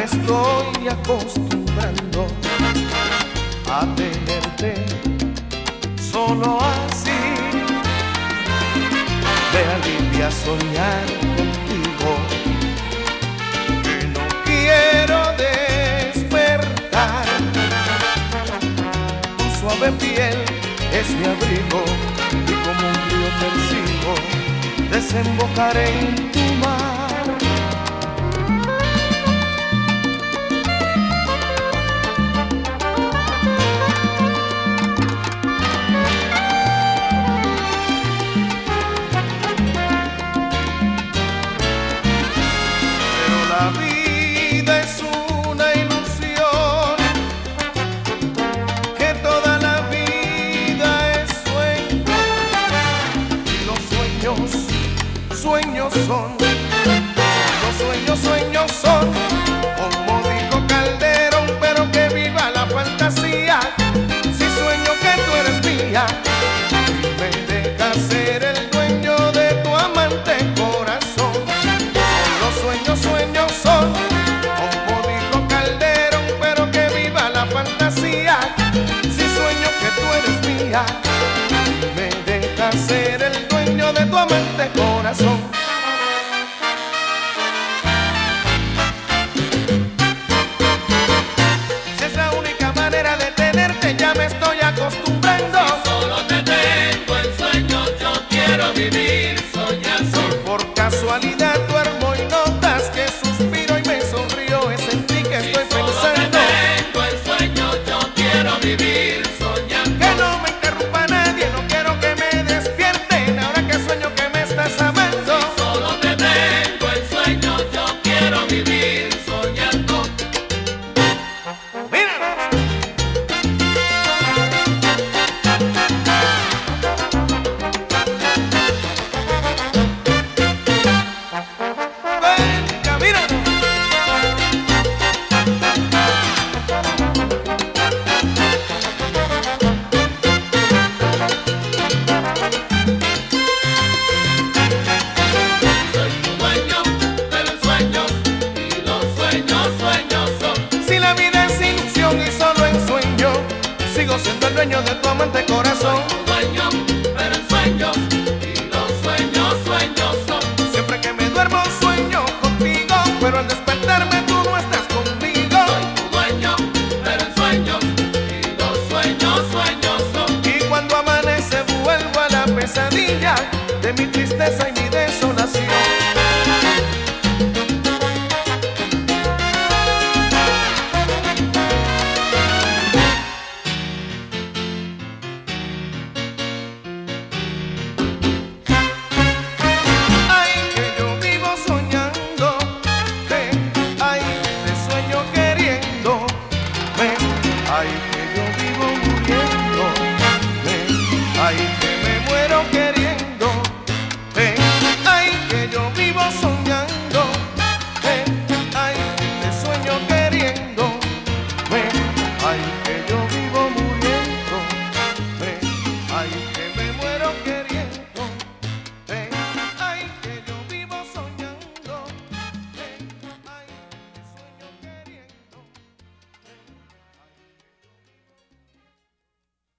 estoy acostumbrando a tenerte solo así. Me alivia soñar contigo, que no quiero despertar. Tu suave piel es mi abrigo y como un río persigo desembocar en tu mar. La vida es una ilusión, que toda la vida es sueño, y los sueños son, los sueños son, como dijo Calderón, pero que viva la fantasía, si sueño que tú eres mía, me dejas ser el dueño de tu amante corazón. Sueños son, como dijo Calderón, pero que viva la fantasía, si sueño que tú eres mía, me dejas ser el dueño de tu amante corazón. Si es la única manera de tenerte, ya me estoy acostumbrando. Si solo te tengo en sueños, yo quiero vivir soñando. Si por casualidad duermo y notas que suspiro y me sonrío, es en ti que estoy pensando. Si solo te tengo en sueños, yo quiero vivir soñando. Que no me interrumpa nadie, no quiero que me despierten ahora que sueño que me estás amando. Si solo te tengo en sueños, yo quiero vivir soñando. Mira. Venga, mira. Soy tu dueño de los sueños y los sueños son. Si la vida es ilusión y solo en sueño, sigo siendo el dueño de tu amante corazón. Tu dueño, pero en sueños y los sueños son. Siempre que me duermo sueño contigo, pero al despertarme tú no estás conmigo. Soy tu dueño, pero en sueños y los sueños son. Y cuando amanece vuelvo a la pesadilla de mi tristeza y